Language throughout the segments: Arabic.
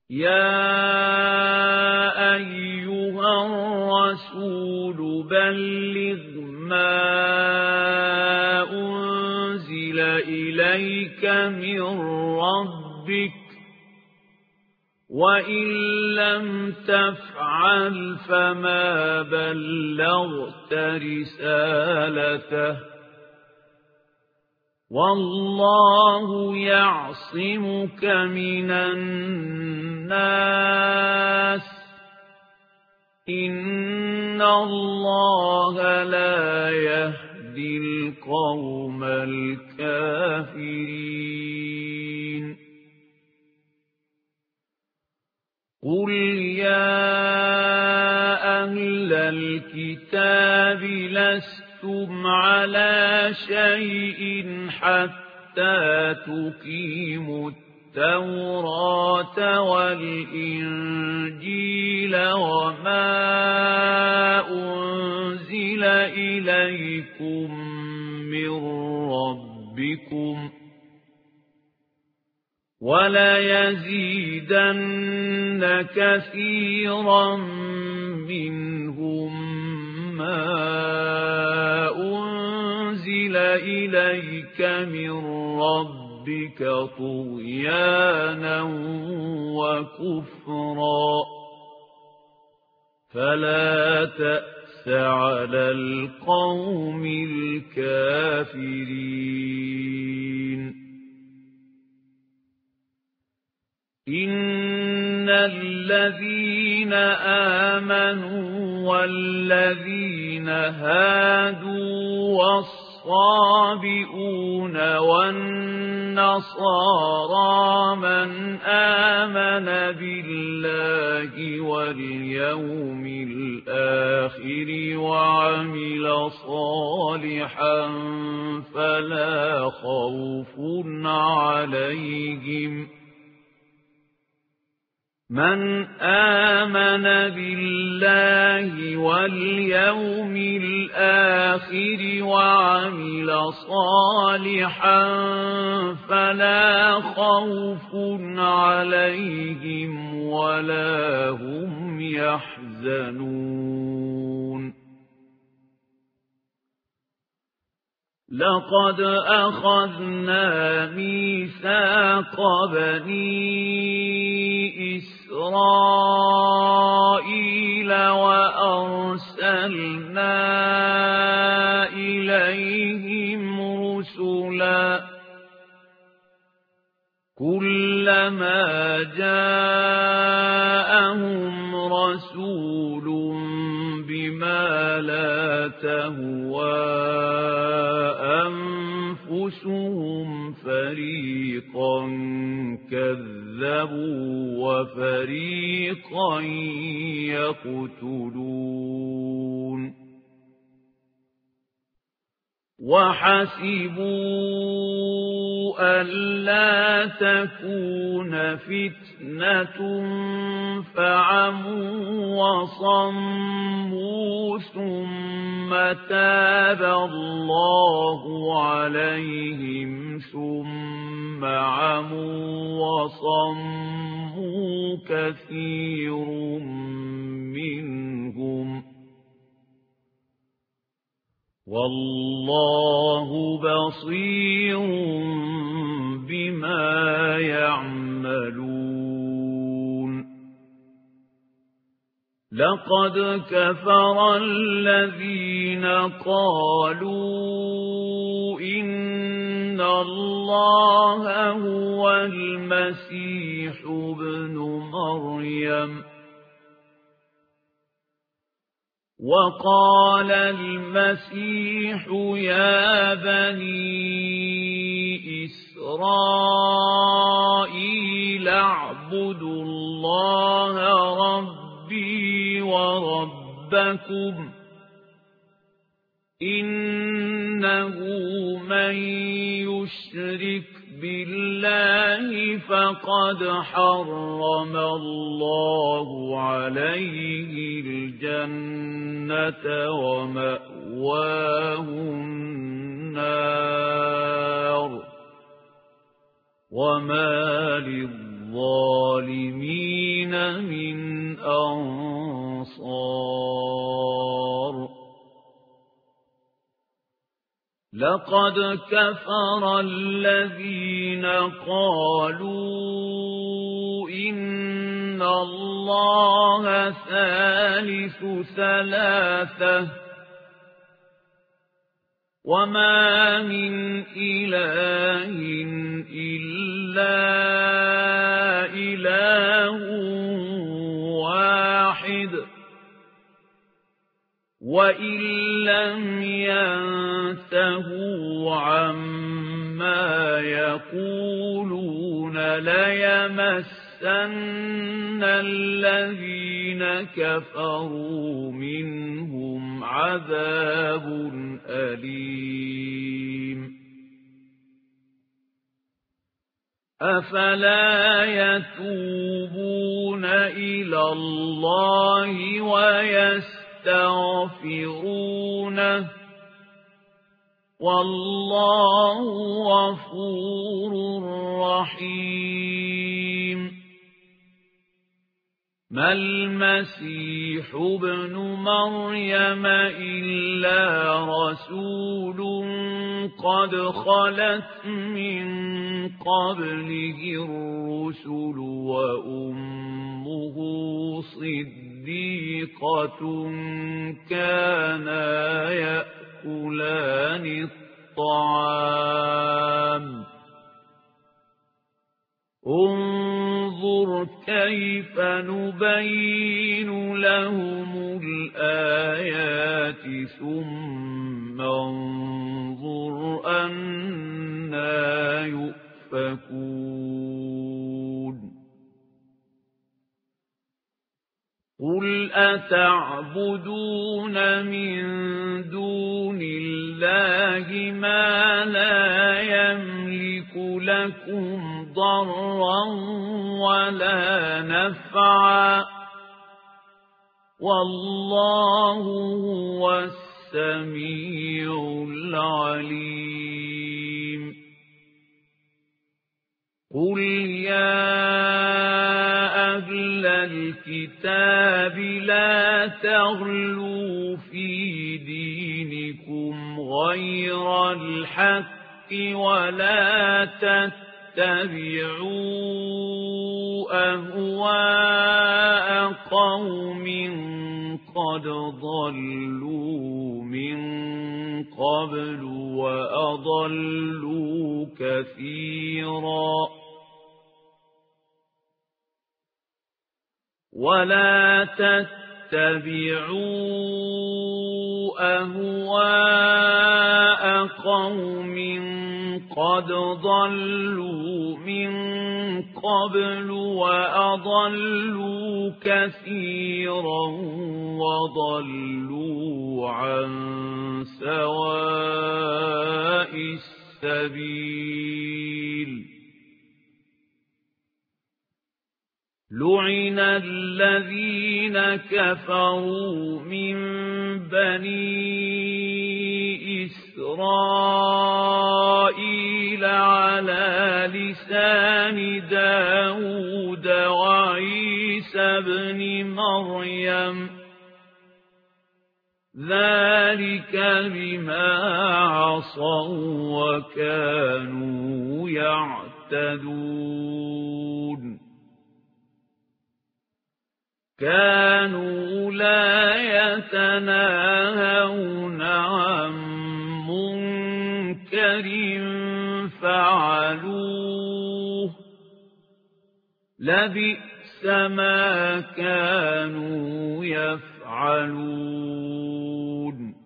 يا أيها الرسول بلغ ما أنزل إليك من ربك وإن لم تفعل فما بلغت رسالته والله يعصمك من الناس إن الله لا يهدي القوم الكافرين قل يا أهل الكتاب لستم على شيء حتى تقيموا التوراة والإنجيل وما أنزل إليكم من ربكم وليزيدن كثيرا منهم ما أنزل إليك من ربك طغيانا وكفرا فلا تأس على القوم الكافرين إن الذين آمنوا والذين هادوا والصابئون والنصارى من آمن بالله واليوم الآخر وعمل صالحا فلا خوف عليهم من آمن بالله واليوم الآخر وعمل صالحا فلا خوف عليهم ولا هم يحزنون لقد أخذنا ميثاق بني إسرائيل وأرسلنا إليهم رسلا كلما جاءهم رسول بما لا تهوى أنفسهم فريقا كذبوا وفريقا يقتلون وحسبوا ألا تكون فتنة فعموا وصموا ثم تاب الله عليهم ثم عموا وصموا كثير منهم والله بصير بما يعملون لقد كفر الذين قالوا إن الله هو المسيح ابن مريم وقال المسيح يا بني إسرائيل اعبدوا الله ربي وربكم إنه من يشرك بالله فقد حرم الله عليه الجنة ومأواه النار وما للظالمين للظالمين من أنصار لقد كفر الذين قالوا إن الله ثالث ثلاثة وما من إله إلا إله واحد وإن لم ينتهوا عما يقولون ليمسن الذين كفروا منهم عذاب أليم أفلا يتوبون إلى الله ويستغفرونه والله غفور رحيم ما المسيح ابن مريم إلا رسول قد خلت من قبله الرسل وأمه صديقة كانا يأكلان الطعام انظر كيف نبين لهم الآيات ثم انظر أنى يؤفكون قل أتعبدون من دون الله ما لا يملك لكم ضرا ولا نفعا والله هو السميع العليم قل يا أهل الكتاب لا تغلوا في دينكم غير الحق ولا تتبعوا أهواء قوم قد ضلوا من قبل وأضلوا كثيرا ولا تتبعوا أهواء قوم قد ضلوا من قبل وأضلوا كثيرا وضلوا عن سواء السبيل لعن الذين كفروا من بني إسرائيل على لسان داود وعيسى بن مريم ذلك بما عصوا وكانوا يعتدون كانوا لا يتناهون عن منكر فعلوه لبئس ما كانوا يفعلون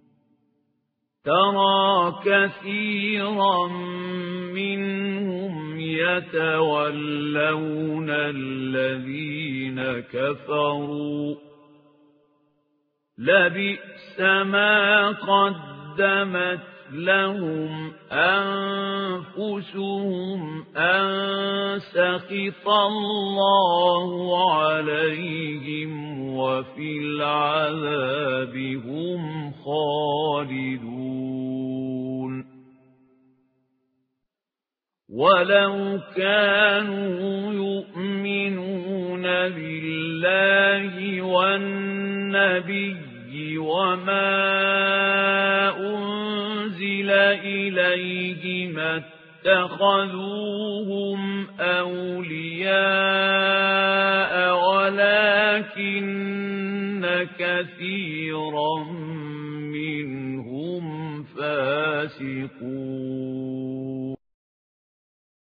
ترى كثيرا منهم يتولون الذين كفروا لبئس ما قدمت لهم أنفسهم أن سخط الله عليهم وفي العذاب هم خالدون وَلَوْ كَانُوا يُؤْمِنُونَ بِاللَّهِ وَالنَّبِيِّ وَمَا أُنزِلَ إِلَيْهِ مَا اتَّخَذُوهُمْ أَوْلِيَاءَ وَلَكِنَّ كَثِيرًا مِنْهُمْ فَاسِقُونَ